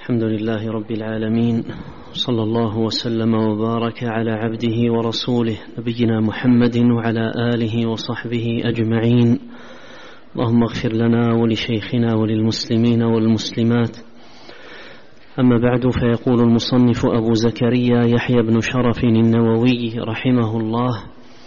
الحمد لله رب العالمين، صلى الله وسلم وبارك على عبده ورسوله نبينا محمد وعلى آله وصحبه أجمعين. اللهم اغفر لنا ولشيخنا وللمسلمين والمسلمات. أما بعد، فيقول المصنف أبو زكريا يحيى بن شرف النووي رحمه الله: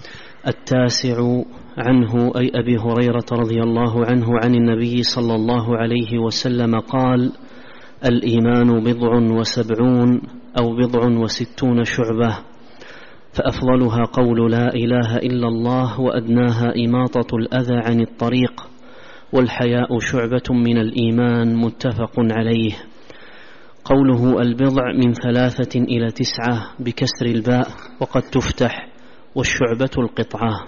التاسع عنه أي أبي هريرة رضي الله عنه عن النبي صلى الله عليه وسلم قال: الإيمان 70 أو 60 شعبة، فأفضلها قول لا إله إلا الله، وأدناها إماطة الأذى عن الطريق، والحياء شعبة من الإيمان. متفق عليه. قوله البضع من 3 إلى 9 بكسر الباء، وقد تفتح، والشعبة القطعة.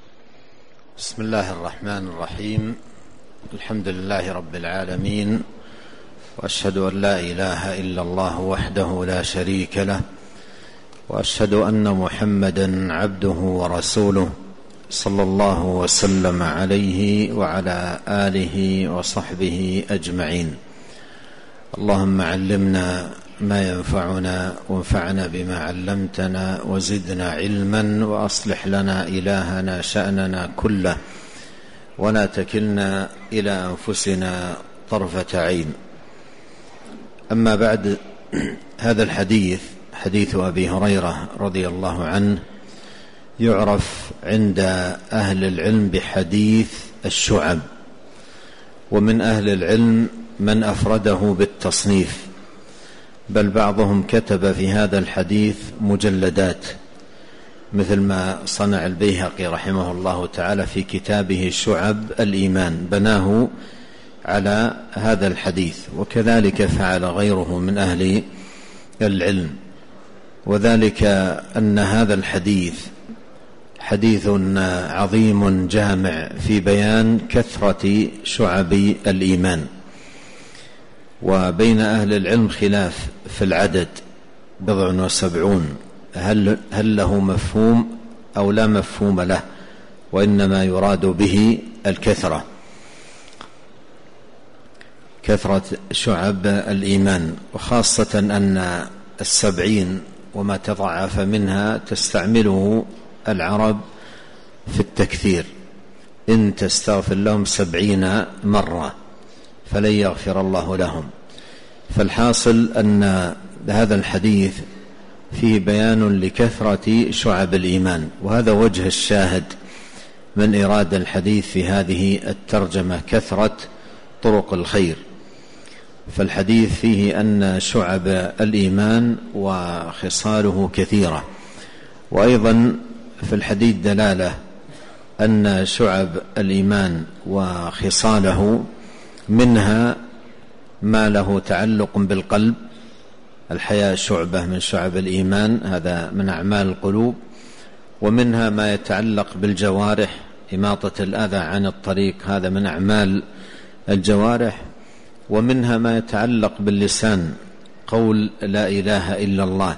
بسم الله الرحمن الرحيم. الحمد لله رب العالمين، وأشهد أن لا إله إلا الله وحده لا شريك له، وأشهد أن محمدا عبده ورسوله، صلى الله وسلم عليه وعلى آله وصحبه أجمعين. اللهم علمنا ما ينفعنا، وانفعنا بما علمتنا، وزدنا علما، وأصلح لنا إلهنا شأننا كله، ولا تكلنا إلى أنفسنا طرفة عين. أما بعد، هذا الحديث حديث أبي هريرة رضي الله عنه يعرف عند أهل العلم بحديث الشعب، ومن أهل العلم من أفرده بالتصنيف، بل بعضهم كتب في هذا الحديث مجلدات، مثل ما صنع البيهقي رحمه الله تعالى في كتابه شعب الإيمان، بناه على هذا الحديث، وكذلك فعل غيره من أهل العلم. وذلك أن هذا الحديث حديث عظيم جامع في بيان كثرة شعب الإيمان، وبين أهل العلم خلاف في العدد 70، هل له مفهوم أو لا مفهوم له، وإنما يراد به الكثرة، كثرة شعب الإيمان، وخاصة أن 70 وما تضاعف منها تستعمله العرب في التكثير: إن تستغفر لهم 70 مرة فلن يغفر الله لهم. فالحاصل أن هذا الحديث فيه بيان لكثرة شعب الإيمان، وهذا وجه الشاهد من إرادة الحديث في هذه الترجمة: كثرة طرق الخير. فالحديث فيه أن شعب الإيمان وخصاله كثيرة، وأيضا في الحديث دلالة أن شعب الإيمان وخصاله منها ما له تعلق بالقلب، الحياء شعبة من شعب الإيمان، هذا من أعمال القلوب، ومنها ما يتعلق بالجوارح، إماطة الأذى عن الطريق، هذا من أعمال الجوارح، ومنها ما يتعلق باللسان، قول لا إله إلا الله.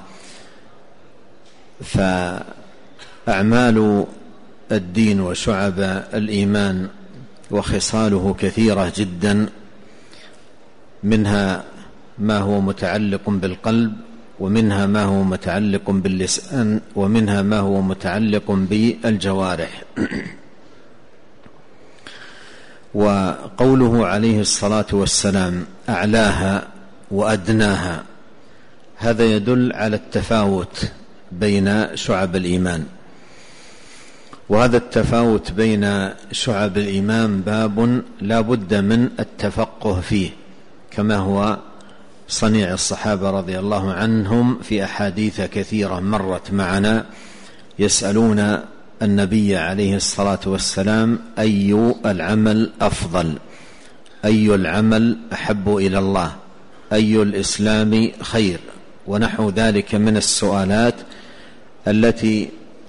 فأعمال الدين وشعب الإيمان وخصاله كثيرة جدا، منها ما هو متعلق بالقلب، ومنها ما هو متعلق باللسان، ومنها ما هو متعلق بالجوارح. وقوله عليه الصلاة والسلام أعلاها وأدناها، هذا يدل على التفاوت بين شعب الإيمان، وهذا التفاوت بين شعب الإيمان باب لا بد من التفقه فيه، كما هو صنيع الصحابة رضي الله عنهم في أحاديث كثيرة مرت معنا، يسألون النبي عليه الصلاة والسلام: أي العمل أفضل؟ أي العمل أحب إلى الله؟ أي الإسلام خير؟ ونحو ذلك من السؤالات التي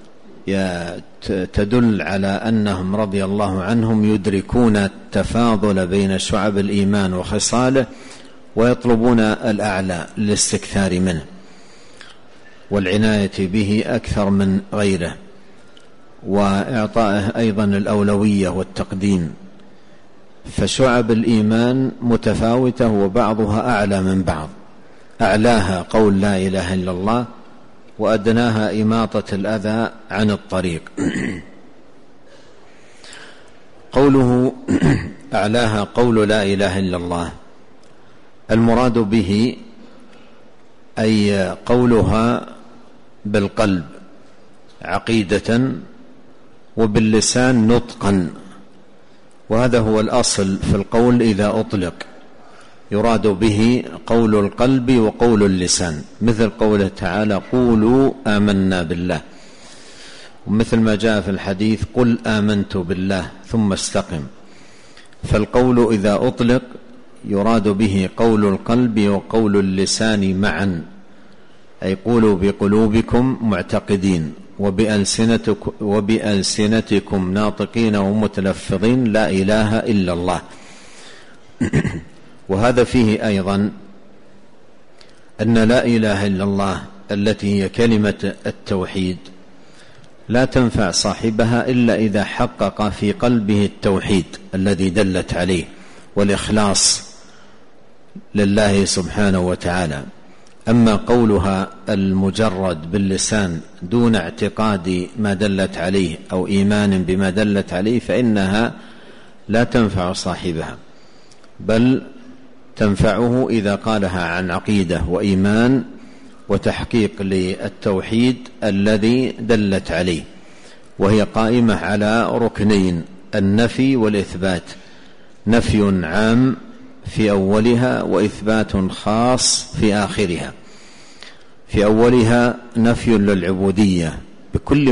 تدل على أنهم رضي الله عنهم يدركون التفاضل بين شعب الإيمان وخصاله، ويطلبون الأعلى للاستكثار منه والعناية به أكثر من غيره، وإعطائه أيضا الأولوية والتقديم. فشعب الإيمان متفاوتة، وبعضها أعلى من بعض، أعلاها قول لا إله إلا الله، وأدناها إماطة الأذى عن الطريق. قوله أعلاها قول لا إله إلا الله، المراد به أي قولها بالقلب عقيدة وباللسان نطقا، وهذا هو الأصل في القول إذا أطلق، يراد به قول القلب وقول اللسان، مثل قوله تعالى قولوا آمنا بالله، ومثل ما جاء في الحديث قل آمنت بالله ثم استقم. فالقول إذا أطلق يراد به قول القلب وقول اللسان معا، أي قولوا بقلوبكم معتقدين وبألسنتكم ناطقين ومتلفظين لا إله إلا الله. وهذا فيه أيضا أن لا إله إلا الله التي هي كلمة التوحيد لا تنفع صاحبها إلا إذا حقق في قلبه التوحيد الذي دلت عليه والإخلاص لله سبحانه وتعالى. أما قولها المجرد باللسان دون اعتقاد ما دلت عليه أو إيمان بما دلت عليه فإنها لا تنفع صاحبها، بل تنفعه إذا قالها عن عقيدة وإيمان وتحقيق للتوحيد الذي دلت عليه، وهي قائمة على ركنين: النفي والإثبات، نفي عام في أولها وإثبات خاص في آخرها. في أولها نفي للعبودية بكل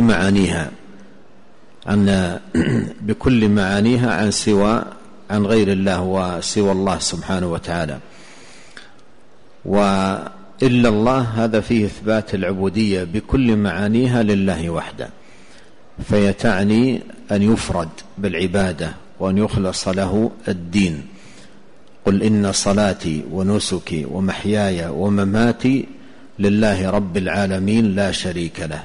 معانيها عن غير الله وسوى الله سبحانه وتعالى. وإلا الله هذا فيه إثبات العبودية بكل معانيها لله وحده، فيتعني أن يفرد بالعبادة وأن يخلص له الدين. قل إن صلاتي ونسكي ومحياي ومماتي لله رب العالمين لا شريك له.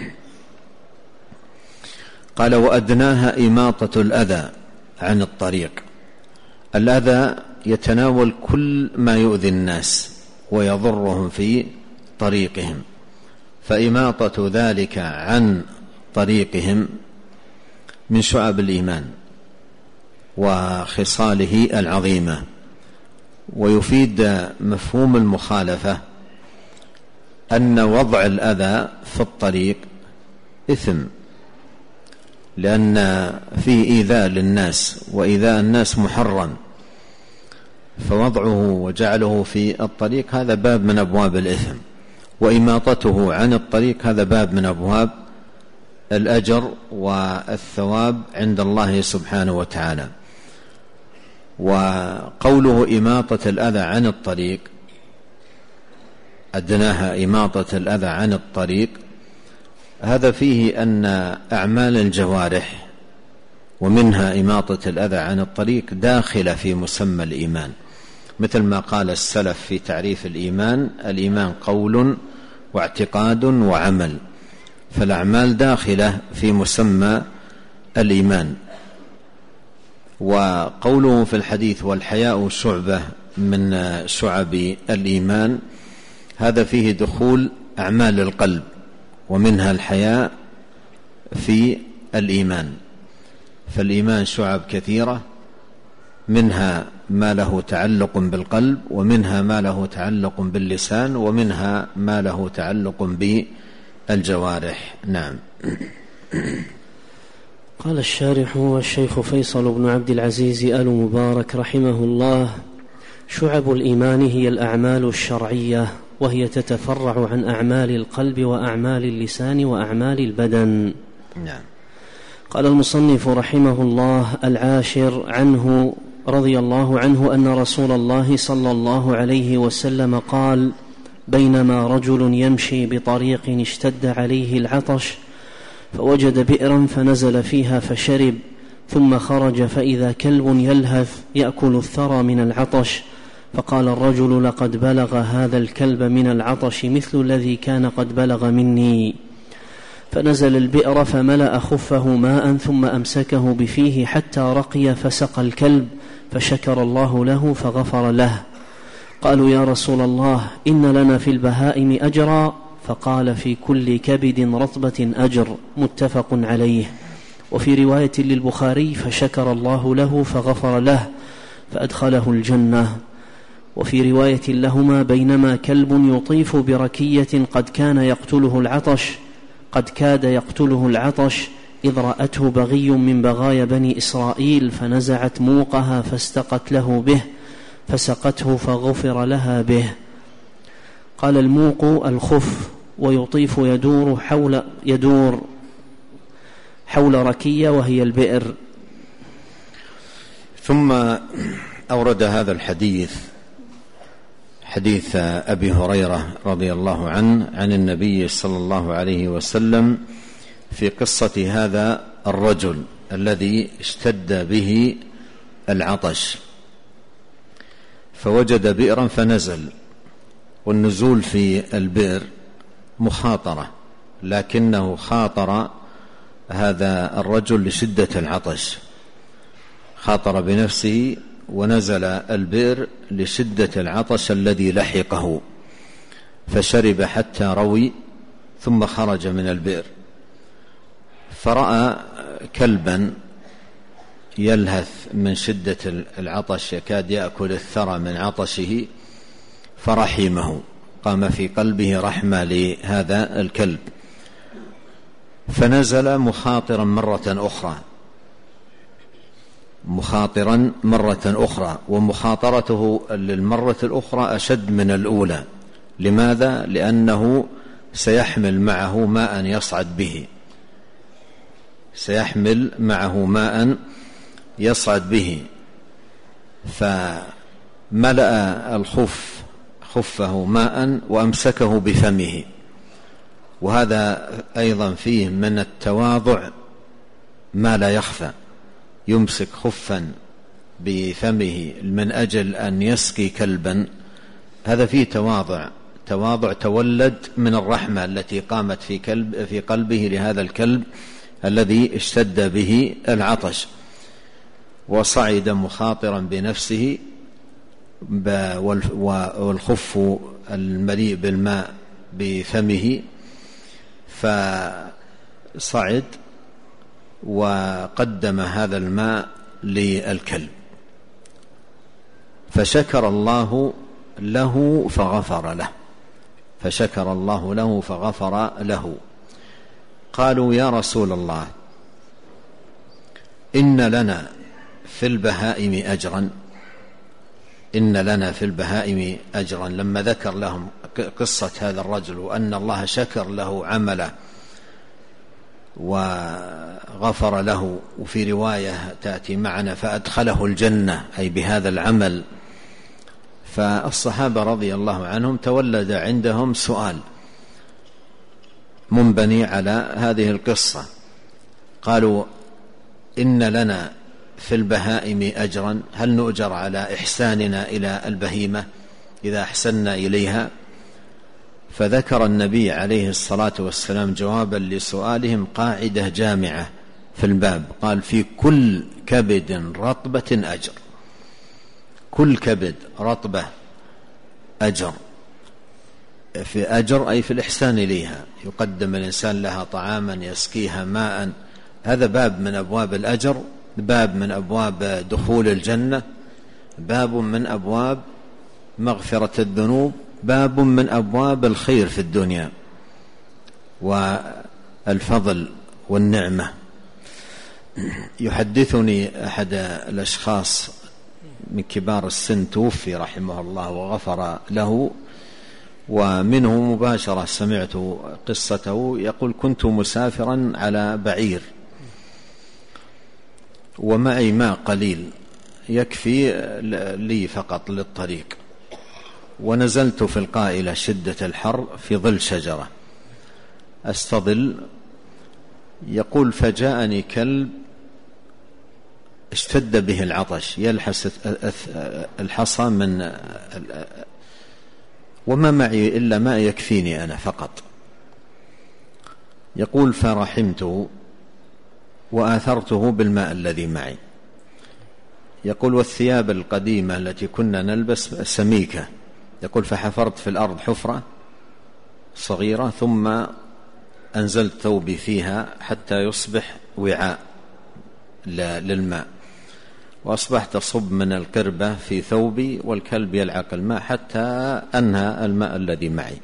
قال وأدناها إماطة الأذى عن الطريق. الأذى يتناول كل ما يؤذي الناس ويضرهم في طريقهم، فإماطة ذلك عن طريقهم من شعب الإيمان وخصاله العظيمة. ويفيد مفهوم المخالفة أن وضع الأذى في الطريق إثم، لأن فيه إيذاء للناس وإيذاء الناس محرم، فوضعه وجعله في الطريق هذا باب من أبواب الإثم، وإماطته عن الطريق هذا باب من أبواب الأجر والثواب عند الله سبحانه وتعالى. وقوله إماطة الأذى عن الطريق، أدناها إماطة الأذى عن الطريق، هذا فيه أن أعمال الجوارح ومنها إماطة الأذى عن الطريق داخلة في مسمى الإيمان، مثل ما قال السلف في تعريف الإيمان: الإيمان قول واعتقاد وعمل، فالأعمال داخلة في مسمى الإيمان. وقوله في الحديث والحياء شعبة من شعب الإيمان، هذا فيه دخول أعمال القلب ومنها الحياء في الإيمان. فالإيمان شعب كثيرة، منها ما له تعلق بالقلب، ومنها ما له تعلق باللسان، ومنها ما له تعلق بالجوارح. نعم. قال الشارح والشيخ فيصل بن عبد العزيز آل مبارك رحمه الله: شعب الإيمان هي الأعمال الشرعية، وهي تتفرع عن أعمال القلب وأعمال اللسان وأعمال البدن. نعم. قال المصنف رحمه الله: العاشر عنه رضي الله عنه أن رسول الله صلى الله عليه وسلم قال: بينما رجل يمشي بطريق اشتد عليه العطش فوجد بئرا فنزل فيها فشرب، ثم خرج فإذا كلب يلهث يأكل الثرى من العطش، فقال الرجل: لقد بلغ هذا الكلب من العطش مثل الذي كان قد بلغ مني. فنزل البئر فملأ خفه ماء ثم أمسكه بفيه حتى رقي فسقى الكلب، فشكر الله له فغفر له. قالوا يا رسول الله إن لنا في البهائم أجرا، فقال في كل كبد رطبة أجر، متفق عليه. وفي رواية للبخاري فشكر الله له فغفر له فأدخله الجنة. وفي رواية لهما بينما كلب يطيف بركية قد كاد يقتله العطش إذ رأته بغي من بغايا بني إسرائيل فنزعت موقها فاستقت له به فسقته فغفر لها به. قال الموق الخف، ويطيف يدور حول ركية وهي البئر. ثم أورد هذا الحديث، حديث أبي هريرة رضي الله عنه عن النبي صلى الله عليه وسلم في قصة هذا الرجل الذي اشتد به العطش فوجد بئرا فنزل. والنزول في البئر مخاطرة، لكنه خاطر هذا الرجل لشدة العطش، خاطر بنفسه ونزل البئر لشدة العطش الذي لحقه، فشرب حتى روي ثم خرج من البئر، فرأى كلبا يلهث من شدة العطش يكاد يأكل الثرى من عطشه فرحمه، قام في قلبه رحمة لهذا الكلب، فنزل مخاطرا مرة أخرى، ومخاطرته للمرة الأخرى أشد من الأولى. لماذا؟ لأنه سيحمل معه ماء يصعد به، فملأ خفه ماء وأمسكه بفمه. وهذا أيضا فيه من التواضع ما لا يخفى، يمسك خفا بفمه من أجل أن يسقي كلبا، هذا فيه تواضع تولد من الرحمة التي قامت في قلبه لهذا الكلب الذي اشتد به العطش، وصعد مخاطرا بنفسه والخف المليء بالماء بفمه، فصعد وقدم هذا الماء للكلب، فشكر الله له فغفر له. قالوا يا رسول الله إن لنا في البهائم أجرا، لما ذكر لهم قصة هذا الرجل وأن الله شكر له عمله وغفر له، وفي رواية تأتي معنا فأدخله الجنة أي بهذا العمل، فالصحابة رضي الله عنهم تولد عندهم سؤال منبني على هذه القصة. قالوا إن لنا في البهائم أجرا، هل نؤجر على إحساننا إلى البهيمة إذا أحسننا إليها؟ فذكر النبي عليه الصلاة والسلام جوابا لسؤالهم قاعدة جامعة في الباب، قال في كل كبد رطبة أجر، كل كبد رطبة أجر، في أجر أي في الإحسان إليها، يقدم الإنسان لها طعاما يسقيها ماء، هذا باب من أبواب الأجر، باب من أبواب دخول الجنة، باب من أبواب مغفرة الذنوب، باب من أبواب الخير في الدنيا والفضل والنعمة. يحدثني أحد الأشخاص من كبار السن توفي رحمه الله وغفر له، ومنه مباشرة سمعت قصته، يقول كنت مسافرا على بعير ومعي ماء قليل يكفي لي فقط للطريق، ونزلت في القائلة شدة الحر في ظل شجرة أستظل، يقول فجاءني كلب اشتد به العطش يلحس الحصى وما معي إلا ما يكفيني أنا فقط، يقول فرحمته وآثرته بالماء الذي معي، يقول والثياب القديمة التي كنا نلبس سميكة يقول فحفرت في الأرض حفرة صغيرة ثم أنزلت ثوبي فيها حتى يصبح وعاء للماء، وأصبحت أصب من القربة في ثوبي والكلب يلعق الماء حتى أنهى الماء الذي معي.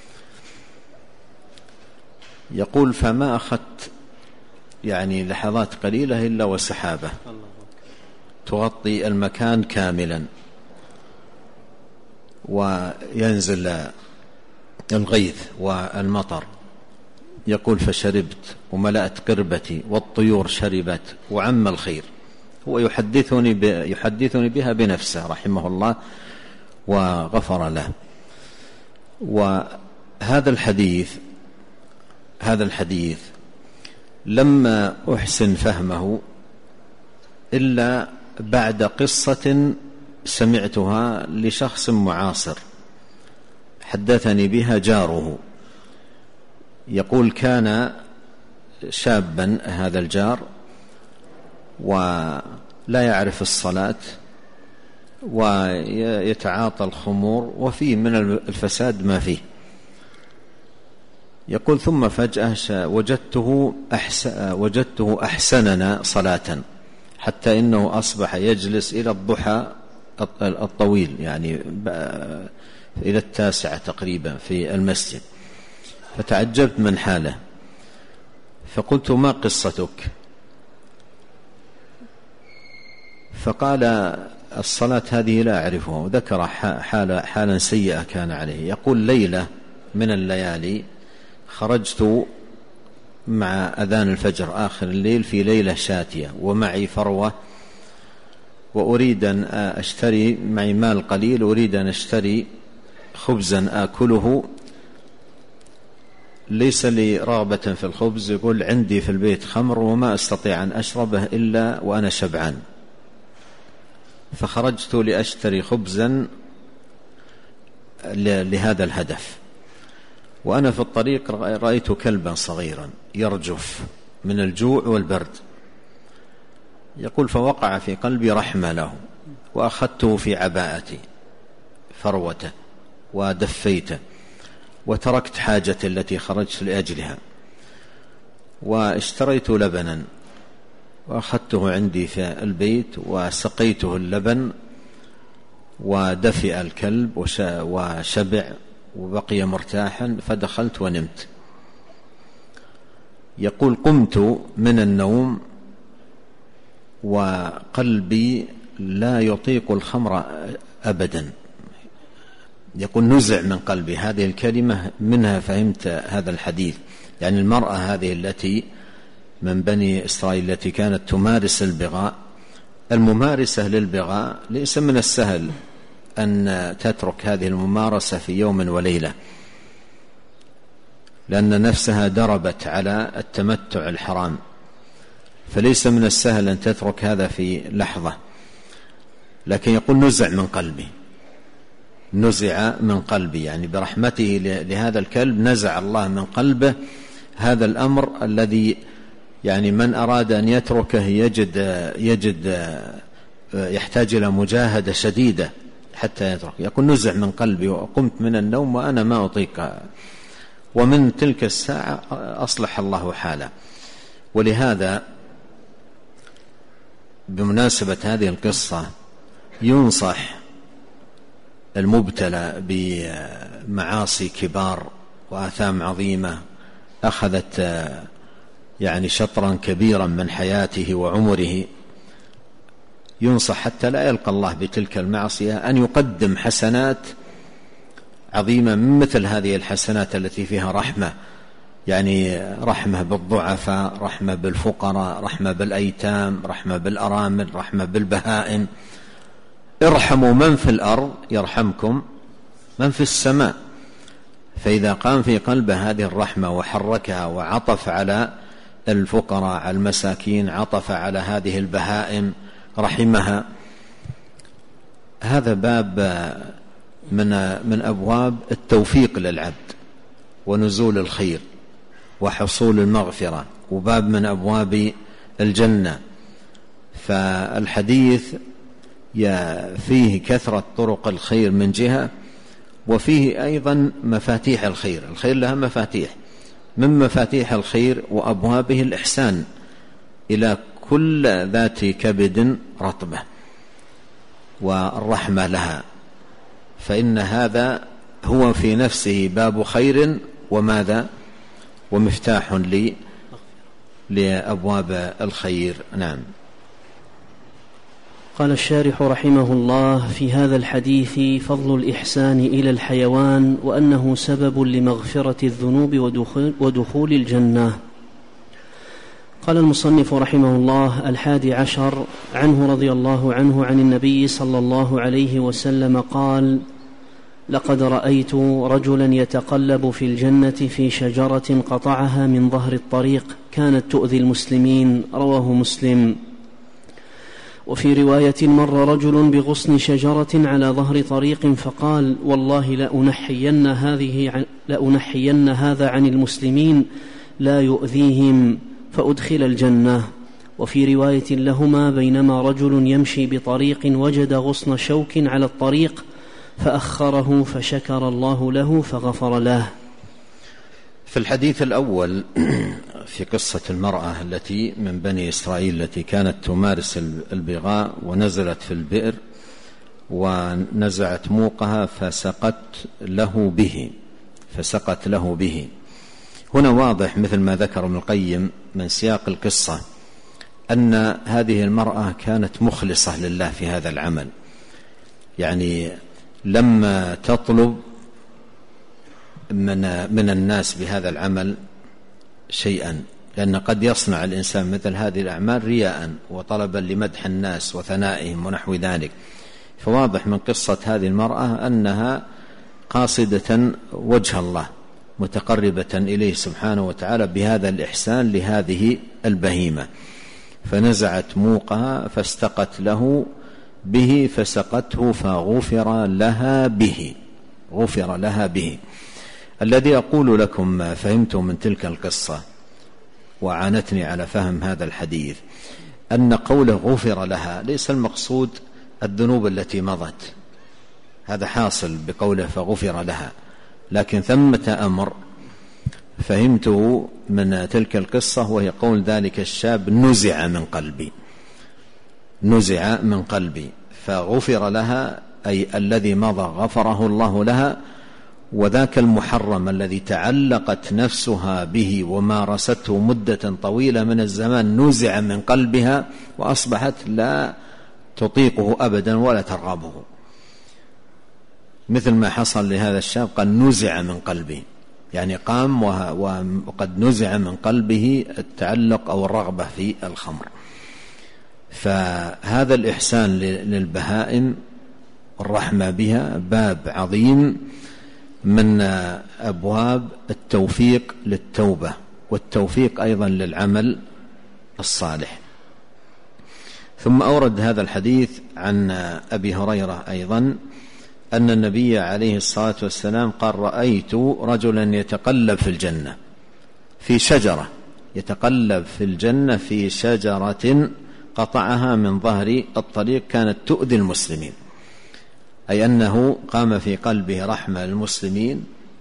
يقول فما أخذت يعني لحظات قليلة إلا وسحابة تغطي المكان كاملا وينزل الغيث والمطر. يقول فشربت وملأت قربتي والطيور شربت وعم الخير. هو يحدثني بها بنفسه رحمه الله وغفر له. وهذا الحديث لما أحسن فهمه إلا بعد قصة سمعتها لشخص معاصر حدثني بها جاره. يقول كان شابا هذا الجار ولا يعرف الصلاة ويتعاطى الخمور وفيه من الفساد ما فيه. يقول ثم فجأة وجدته أحسننا صلاة حتى إنه أصبح يجلس إلى الضحى الطويل، يعني إلى 9 تقريبا في المسجد. فتعجبت من حاله فقلت ما قصتك؟ فقال الصلاة هذه لا أعرفها، وذكر حالا سيئة كان عليه. يقول ليلة من الليالي خرجت مع أذان الفجر آخر الليل في ليلة شاتية ومعي فروة وأريد أن أشتري، معي مال قليل، أريد أن أشتري خبزا آكله، ليس لي رغبة في الخبز. يقول عندي في البيت خمر وما أستطيع أن أشربه إلا وأنا شبعان، فخرجت لأشتري خبزا لهذا الهدف. وأنا في الطريق رأيت كلبا صغيرا يرجف من الجوع والبرد. يقول فوقع في قلبي رحمة له وأخذته في عباءتي فروته ودفيته وتركت حاجتي التي خرجت لأجلها واشتريت لبنا وأخذته عندي في البيت وسقيته اللبن ودفئ الكلب وشبع وبقي مرتاحا، فدخلت ونمت. يقول قمت من النوم وقلبي لا يطيق الخمر أبدا. يقول نزع من قلبي. هذه الكلمة منها فهمت هذا الحديث، يعني المرأة هذه التي من بني إسرائيل التي كانت تمارس البغاء، الممارسة للبغاء ليس من السهل أن تترك هذه الممارسة في يوم وليلة، لأن نفسها دربت على التمتع الحرام، فليس من السهل أن تترك هذا في لحظة. لكن يقول نزع من قلبي، نزع من قلبي، يعني برحمته لهذا الكلب نزع الله من قلبه هذا الأمر الذي يعني من أراد أن يتركه يجد يحتاج إلى مجاهدة شديدة حتى يترك. يقول نزع من قلبي وقمت من النوم وأنا ما أطيق، ومن تلك الساعة أصلح الله حاله. ولهذا بمناسبة هذه القصة ينصح المبتلى بمعاصي كبار وآثام عظيمة أخذت يعني شطرا كبيرا من حياته وعمره، ينصح حتى لا يلقى الله بتلك المعصية أن يقدم حسنات عظيمة من مثل هذه الحسنات التي فيها رحمة، يعني رحمة بالضعفاء، رحمة بالفقراء، رحمة بالأيتام، رحمة بالأرامل، رحمة بالبهائم. ارحموا من في الأرض يرحمكم من في السماء. فإذا قام في قلبه هذه الرحمة وحركها وعطف على الفقراء على المساكين، عطف على هذه البهائم رحمها، هذا باب من أبواب التوفيق للعبد ونزول الخير وحصول المغفرة، وباب من أبواب الجنة. فالحديث فيه كثرة طرق الخير من جهة، وفيه أيضا مفاتيح الخير. الخير لها مفاتيح، من مفاتيح الخير وأبوابه الإحسان إلى كل ذات كبد رطبة والرحمة لها، فإن هذا هو في نفسه باب خير وماذا ومفتاح لأبواب الخير. نعم. قال الشارح رحمه الله: في هذا الحديث فضل الإحسان إلى الحيوان، وأنه سبب لمغفرة الذنوب ودخول الجنة. قال المصنف رحمه الله: 11 عنه رضي الله عنه عن النبي صلى الله عليه وسلم قال: لقد رأيت رجلا يتقلب في الجنة في شجرة قطعها من ظهر الطريق كانت تؤذي المسلمين، رواه مسلم. وفي رواية: مر رجل بغصن شجرة على ظهر طريق فقال: والله لأنحين هذا عن المسلمين لا يؤذيهم، فأدخل الجنة. وفي رواية لهما: بينما رجل يمشي بطريق وجد غصن شوك على الطريق فأخره فشكر الله له فغفر له. في الحديث الأول في قصة المرأة التي من بني إسرائيل التي كانت تمارس البغاء ونزلت في البئر ونزعت موقها فسقت له به. هنا واضح مثل ما ذكر ابن القيم من سياق القصة أن هذه المرأة كانت مخلصة لله في هذا العمل، يعني لما تطلب من الناس بهذا العمل شيئا، لأن قد يصنع الإنسان مثل هذه الأعمال رياء وطلبا لمدح الناس وثنائهم ونحو ذلك. فواضح من قصة هذه المرأة أنها قاصدة وجه الله متقربة إليه سبحانه وتعالى بهذا الإحسان لهذه البهيمة، فنزعت موقها فاستقت له به فسقته فغفر لها به. الذي أقول لكم فهمت من تلك القصة وعانتني على فهم هذا الحديث أن قوله غفر لها ليس المقصود الذنوب التي مضت، هذا حاصل بقوله فغفر لها، لكن ثمة أمر فهمته من تلك القصة وهي قول ذلك الشاب: نزع من قلبي، فغفر لها أي الذي مضى غفره الله لها، وذاك المحرم الذي تعلقت نفسها به ومارسته مدة طويلة من الزمان نزع من قلبها وأصبحت لا تطيقه أبدا ولا ترغبه، مثل ما حصل لهذا الشاب قال نزع من قلبي، يعني قام وقد نزع من قلبه التعلق أو الرغبة في الخمر. فهذا الإحسان للبهائم والرحمة بها باب عظيم من أبواب التوفيق للتوبة والتوفيق أيضا للعمل الصالح. ثم أورد هذا الحديث عن أبي هريرة أيضا أن النبي عليه الصلاة والسلام قال: رأيت رجلا يتقلب في الجنة في شجرة، يتقلب في الجنة في شجرة قطعها من ظهر الطريق كانت تؤذي المسلمين، أي أنه قام في قلبه رحمة للمسلمين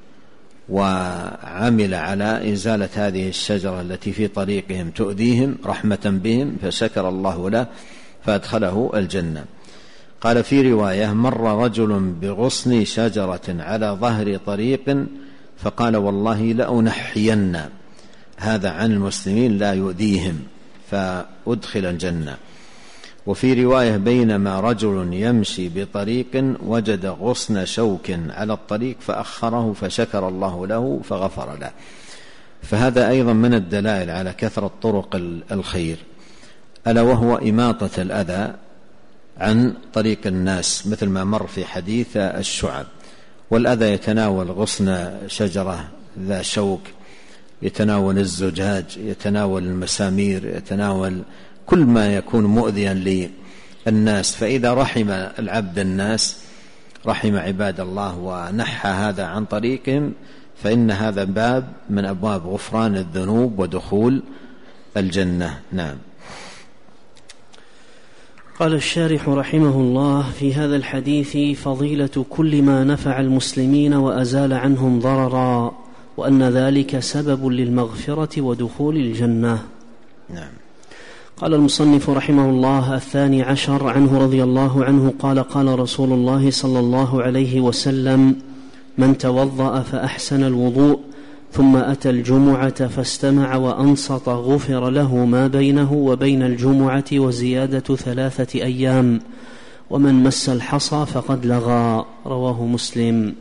وعمل على إزالة هذه الشجرة التي في طريقهم تؤذيهم رحمة بهم، فشكر الله له فأدخله الجنة. قال في رواية: مر رجل بغصن شجرة على ظهر طريق فقال: والله لأنحين هذا عن المسلمين لا يؤذيهم، فأدخل الجنة. وفي رواية: بينما رجل يمشي بطريق وجد غصن شوك على الطريق فأخره فشكر الله له فغفر له. فهذا أيضا من الدلائل على كثرة طرق الخير، ألا وهو إماطة الأذى عن طريق الناس، مثل ما مر في حديث الشعب. والأذى يتناول غصن شجرة ذا شوك، يتناول الزجاج، يتناول المسامير، يتناول كل ما يكون مؤذيا للناس. فإذا رحم العبد الناس رحم عباد الله ونحى هذا عن طريقهم، فإن هذا باب من أبواب غفران الذنوب ودخول الجنة. نعم. قال الشارح رحمه الله: في هذا الحديث فضيلة كل ما نفع المسلمين وأزال عنهم ضررا، وأن ذلك سبب للمغفرة ودخول الجنة. نعم. قال المصنف رحمه الله: 12 عنه رضي الله عنه قال: قال رسول الله صلى الله عليه وسلم: من توضأ فأحسن الوضوء ثم أتى الجمعة فاستمع وأنصت غفر له ما بينه وبين الجمعة وزيادة 3 أيام، ومن مس الحصى فقد لغى. رواه مسلم.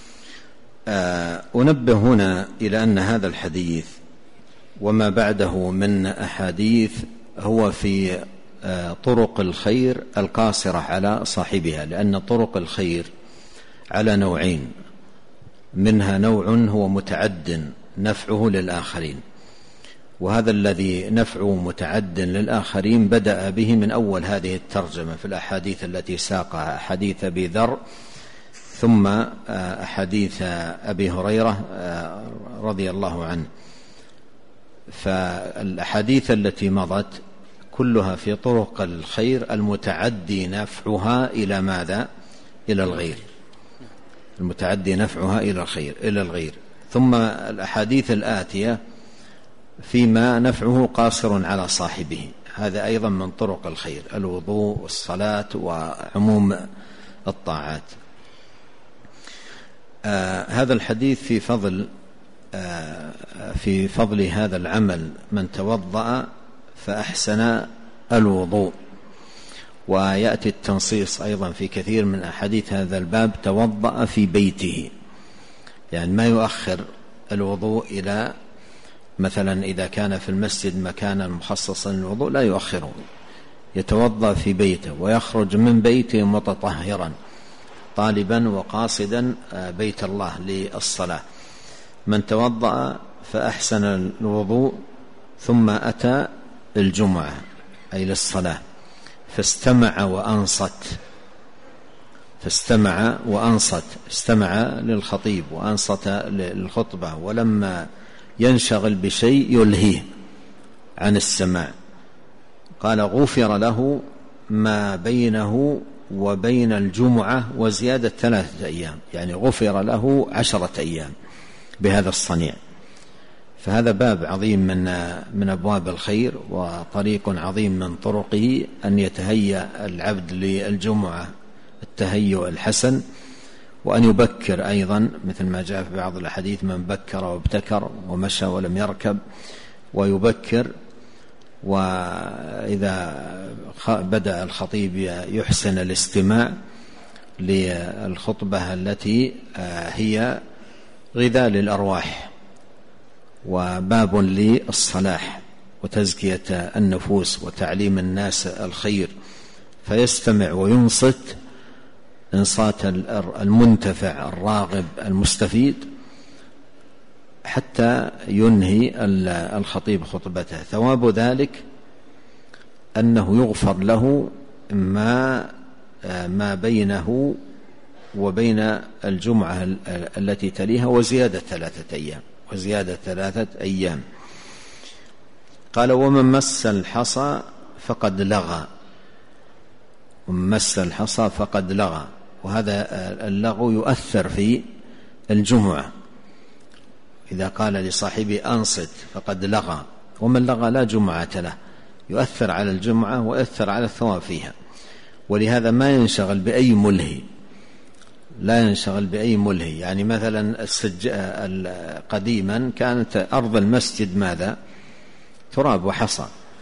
أنبه هنا إلى أن هذا الحديث وما بعده من أحاديث هو في طرق الخير القاصرة على صاحبها، لأن طرق الخير على نوعين: منها نوع هو متعد نفعه للآخرين، وهذا الذي نفعه متعد للآخرين بدأ به من أول هذه الترجمة في الأحاديث التي ساقها، حديث أبي ذر ثم أحاديث أبي هريرة رضي الله عنه. فالأحاديث التي مضت كلها في طرق الخير المتعدي نفعها إلى ماذا؟ إلى الغير، المتعدي نفعها إلى الغير. ثم الأحاديث الآتية فيما نفعه قاصر على صاحبه، هذا أيضا من طرق الخير: الوضوء والصلاة وعموم الطاعات. هذا الحديث في فضل هذا العمل: من توضأ فأحسن الوضوء. ويأتي التنصيص أيضا في كثير من أحاديث هذا الباب: توضأ في بيته، يعني ما يؤخر الوضوء إلى مثلا إذا كان في المسجد مكانا مخصصا للوضوء لا يؤخره، يتوضأ في بيته ويخرج من بيته متطهرا طالبا وقاصدا بيت الله للصلاة. من توضأ فأحسن الوضوء ثم أتى الجمعة أي للصلاة فاستمع وأنصت، استمع للخطيب وأنصت للخطبة، ولما ينشغل بشيء يلهيه عن السماع. قال: غفر له ما بينه وبين الجمعة وزيادة 3 أيام، يعني غفر له 10 أيام بهذا الصنيع. فهذا باب عظيم من أبواب الخير، وطريق عظيم من طرقه أن يتهيأ العبد للجمعة التهيؤ الحسن، وأن يبكر أيضا مثل ما جاء في بعض الحديث: من بكر وابتكر ومشى ولم يركب، ويبكر. وإذا بدأ الخطيب يحسن الاستماع للخطبة التي هي غذاء للأرواح وباب للصلاح وتزكية النفوس وتعليم الناس الخير، فيستمع وينصت إنصات المنتفع الراغب المستفيد حتى ينهي الخطيب خطبته. ثواب ذلك أنه يغفر له ما بينه وبين الجمعة التي تليها وزيادة 3 أيام. قال: ومن مس الحصى فقد لغى. وهذا اللغو يؤثر في الجمعة، إذا قال لصاحبه أنصت فقد لغى، ومن لغى لا جمعة له، يؤثر على الجمعة ويؤثر على الثواب فيها. ولهذا ما ينشغل بأي ملهي، يعني مثلا قديما كانت أرض المسجد ماذا؟ تراب وحصى،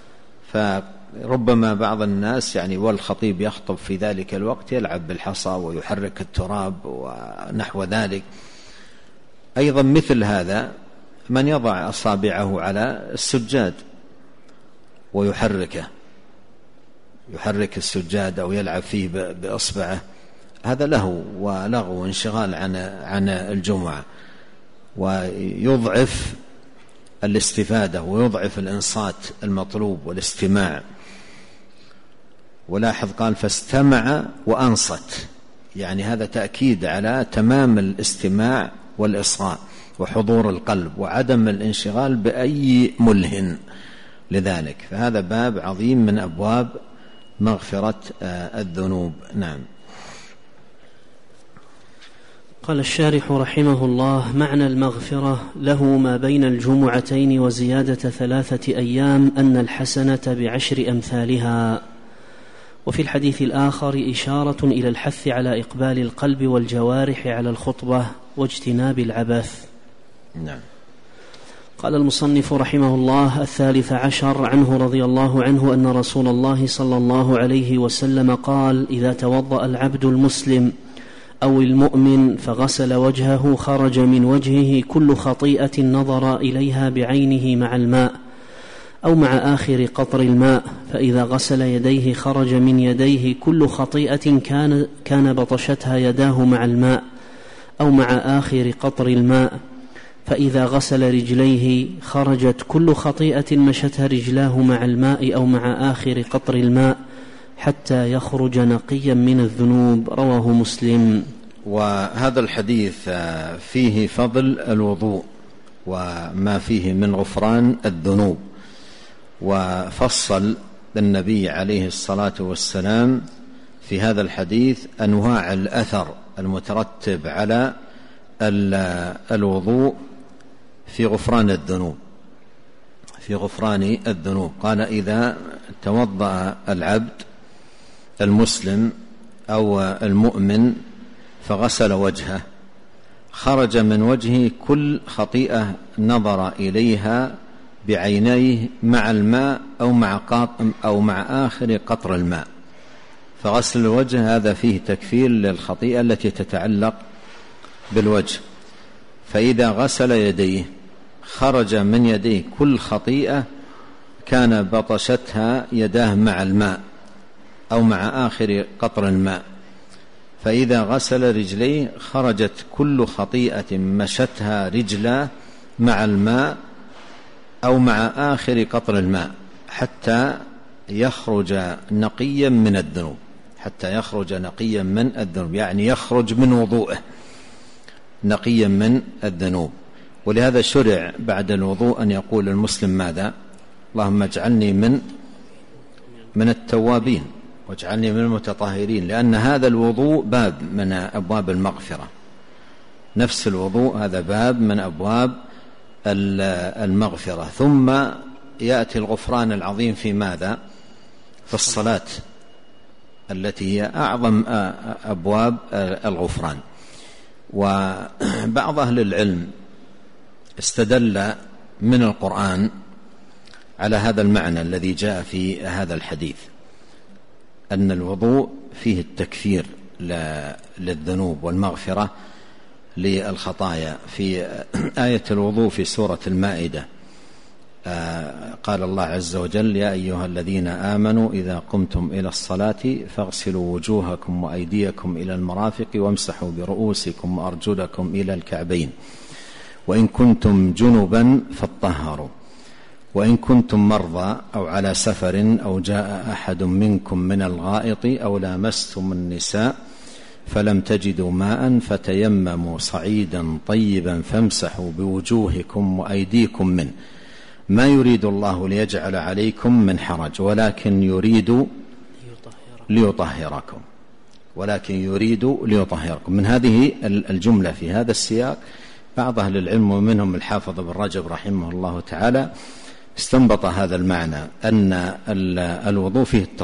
فربما بعض الناس يعني والخطيب يخطب في ذلك الوقت يلعب بالحصى ويحرك التراب ونحو ذلك. أيضا مثل هذا من يضع أصابعه على السجاد ويحرك السجاد أو يلعب فيه بأصبعه، هذا لغو وانشغال عن الجمعة، ويضعف الاستفادة ويضعف الإنصات المطلوب والاستماع. ولاحظ قال: فاستمع وأنصت، يعني هذا تأكيد على تمام الاستماع والإصغاء وحضور القلب وعدم الانشغال بأي ملهٍ لذلك. فهذا باب عظيم من أبواب مغفرة الذنوب. نعم. قال الشارح رحمه الله: معنى المغفرة له ما بين الجمعتين وزيادة 3 أيام أن الحسنة ب10 أمثالها. وفي الحديث الآخر إشارة إلى الحث على إقبال القلب والجوارح على الخطبة واجتناب العبث. نعم. قال المصنف رحمه الله: 13 عنه رضي الله عنه أن رسول الله صلى الله عليه وسلم قال: إذا توضأ العبد المسلم أو المؤمن فغسل وجهه خرج من وجهه كل خطيئة نظر إليها بعينه مع الماء أو مع آخر قطر الماء، فإذا غسل يديه خرج من يديه كل خطيئة كان بطشتها يداه مع الماء أو مع آخر قطر الماء، فإذا غسل رجليه خرجت كل خطيئة مشتها رجلاه مع الماء أو مع آخر قطر الماء حتى يخرج نقيا من الذنوب. رواه مسلم. وهذا الحديث فيه فضل الوضوء وما فيه من غفران الذنوب، وفصل النبي عليه الصلاة والسلام في هذا الحديث أنواع الأثر المترتب على الوضوء في غفران الذنوب. قال: إذا توضأ العبد المسلم أو المؤمن فغسل وجهه خرج من وجهه كل خطيئة نظر إليها بعينيه مع الماء أو مع آخر قطر الماء. فغسل الوجه هذا فيه تكفير للخطيئة التي تتعلق بالوجه. فإذا غسل يديه خرج من يديه كل خطيئة كان بطشتها يداه مع الماء أو مع آخر قطر الماء. فإذا غسل رجليه خرجت كل خطيئة مشتها رجلاه مع الماء أو مع آخر قطر الماء حتى يخرج نقيا من الذنوب، يعني يخرج من وضوءه نقيا من الذنوب. ولهذا شرع بعد الوضوء أن يقول المسلم ماذا؟ اللهم اجعلني من التوابين واجعلني من المتطهرين، لأن هذا الوضوء باب من أبواب المغفرة. نفس الوضوء هذا باب من أبواب المغفرة. ثم يأتي الغفران العظيم في ماذا؟ في الصلاة التي هي أعظم أبواب الغفران. وبعض أهل العلم استدل من القرآن على هذا المعنى الذي جاء في هذا الحديث، أن الوضوء فيه التكفير للذنوب والمغفرة للخطايا. في آية الوضوء في سورة المائدة قال الله عز وجل: يا أيها الذين آمنوا إذا قمتم إلى الصلاة فاغسلوا وجوهكم وأيديكم إلى المرافق وامسحوا برؤوسكم وأرجلكم إلى الكعبين وإن كنتم جنبا فاطهروا وإن كنتم مرضى أو على سفر أو جاء أحد منكم من الغائط أو لامستم النساء فلم تجدوا ماء فتيمموا صعيدا طيبا فامسحوا بوجوهكم وأيديكم منه ما يريد الله ليجعل عليكم من حرج ولكن يريد ليطهركم من هذه الجملة في هذا السياق. بعض أهل العلم ومنهم الحافظ ابن رجب رحمه الله تعالى استنبط هذا المعنى، أن الوضوء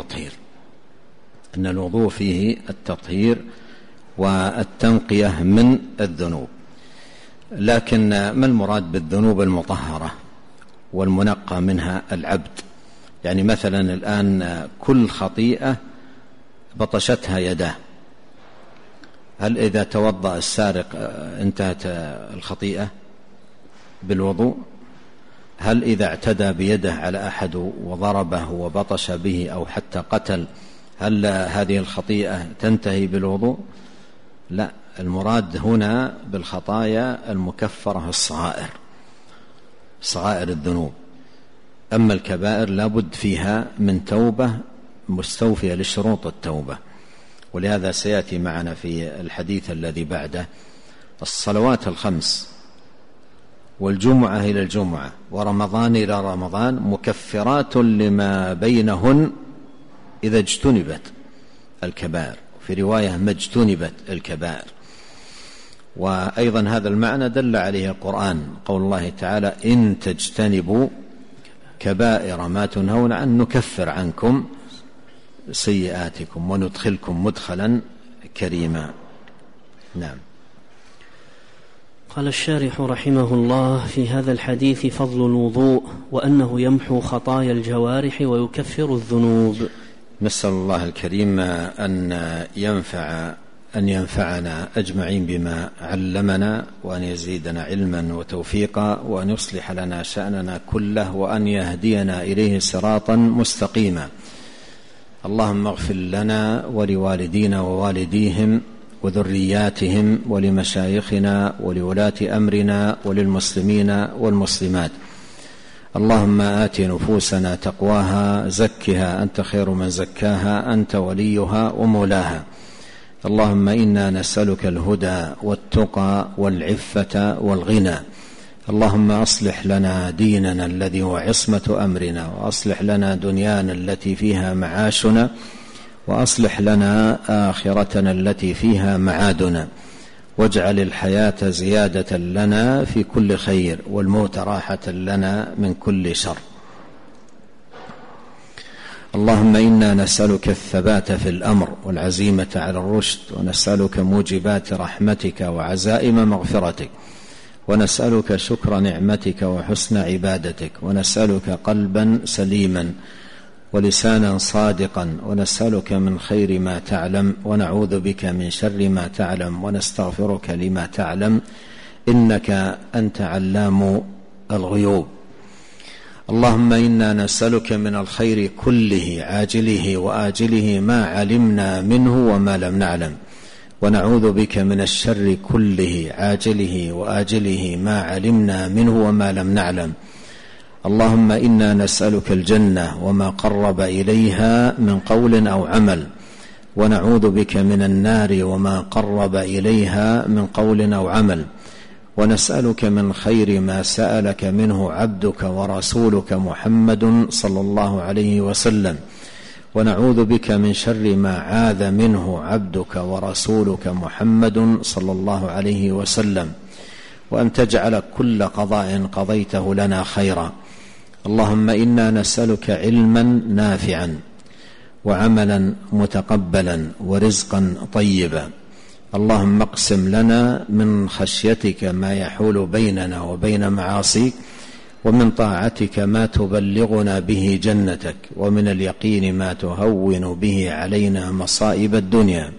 فيه التطهير والتنقية من الذنوب. لكن ما المراد بالذنوب المطهرة والمنقى منها العبد؟ يعني مثلا الآن كل خطيئة بطشتها يداه، هل إذا توضأ السارق انتهت الخطيئة بالوضوء؟ هل إذا اعتدى بيده على أحد وضربه وبطش به أو حتى قتل هل هذه الخطيئة تنتهي بالوضوء؟ لا، المراد هنا بالخطايا المكفرة صغائر الذنوب. أما الكبائر لابد فيها من توبة مستوفية لشروط التوبة. ولهذا سيأتي معنا في الحديث الذي بعده الصلوات الخمس والجمعة إلى الجمعة ورمضان إلى رمضان مكفرات لما بينهن إذا اجتنبت الكبائر، في رواية ما اجتنبت الكبائر. وأيضا هذا المعنى دل عليه القرآن، قول الله تعالى إن تجتنبوا كبائر ما تنهون عنه نكفر عنكم سيئاتكم وندخلكم مدخلا كريما. نعم. قال الشارح رحمه الله: في هذا الحديث فضل الوضوء وأنه يمحو خطايا الجوارح ويكفر الذنوب. نسأل الله الكريم أن ينفعنا أجمعين بما علمنا، وأن يزيدنا علما وتوفيقا، وأن يصلح لنا شأننا كله، وأن يهدينا إليه صراطا مستقيما. اللهم اغفر لنا ولوالدينا ووالديهم وذرياتهم ولمشايخنا ولولاة أمرنا وللمسلمين والمسلمات. اللهم آت نفوسنا تقواها، زكها أنت خير من زكاها، أنت وليها ومولاها. اللهم إنا نسألك الهدى والتقى والعفة والغنى. اللهم أصلح لنا ديننا الذي هو عصمة أمرنا، وأصلح لنا دنيانا التي فيها معاشنا، وأصلح لنا آخرتنا التي فيها معادنا، واجعل الحياة زيادة لنا في كل خير، والموت راحة لنا من كل شر. اللهم إنا نسألك الثبات في الأمر والعزيمة على الرشد، ونسألك موجبات رحمتك وعزائم مغفرتك، ونسألك شكر نعمتك وحسن عبادتك، ونسألك قلبا سليما ولسانا صادقا، ونسألك من خير ما تعلم، ونعوذ بك من شر ما تعلم، ونستغفرك لما تعلم، إنك أنت علام الغيوب. اللهم إنا نسألك من الخير كله عاجله وآجله ما علمنا منه وما لم نعلم، ونعوذ بك من الشر كله عاجله وآجله ما علمنا منه وما لم نعلم. اللهم إنا نسألك الجنة وما قرب إليها من قول أو عمل، ونعوذ بك من النار وما قرب إليها من قول أو عمل، ونسألك من خير ما سألك منه عبدك ورسولك محمد صلى الله عليه وسلم، ونعوذ بك من شر ما عاذ منه عبدك ورسولك محمد صلى الله عليه وسلم، وأن تجعل كل قضاء قضيته لنا خيرا. اللهم إنا نسألك علما نافعا وعملا متقبلا ورزقا طيبا. اللهم اقسم لنا من خشيتك ما يحول بيننا وبين معاصيك، ومن طاعتك ما تبلغنا به جنتك، ومن اليقين ما تهون به علينا مصائب الدنيا.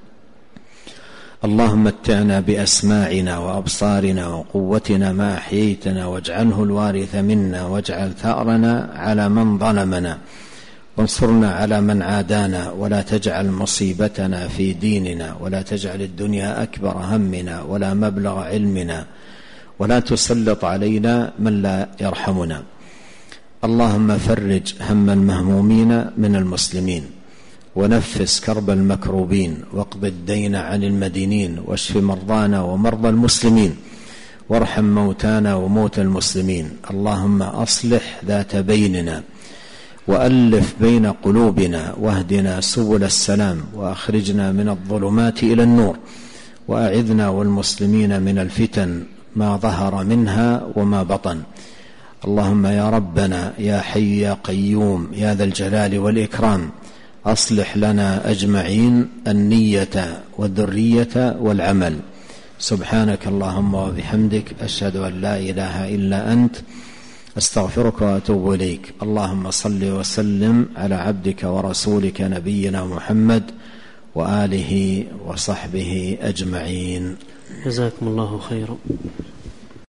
اللهم متعنا بأسماعنا وأبصارنا وقوتنا ما أحييتنا، واجعله الوارث منا، واجعل ثأرنا على من ظلمنا، وانصرنا على من عادانا، ولا تجعل مصيبتنا في ديننا، ولا تجعل الدنيا أكبر همنا ولا مبلغ علمنا، ولا تسلط علينا من لا يرحمنا. اللهم فرج هم المهمومين من المسلمين، ونفس كرب المكروبين، واقض الدين عن المدينين، واشف مرضانا ومرضى المسلمين، وارحم موتانا وموتى المسلمين. اللهم أصلح ذات بيننا، وألف بين قلوبنا، واهدنا سبل السلام، وأخرجنا من الظلمات إلى النور، وأعذنا والمسلمين من الفتن ما ظهر منها وما بطن. اللهم يا ربنا يا حي يا قيوم يا ذا الجلال والإكرام، أصلح لنا أجمعين النية والذرية والعمل. سبحانك اللهم وبحمدك، أشهد أن لا إله إلا أنت، أستغفرك وأتوب إليك. اللهم صل وسلم على عبدك ورسولك نبينا محمد وآله وصحبه أجمعين. جزاكم الله خيرا.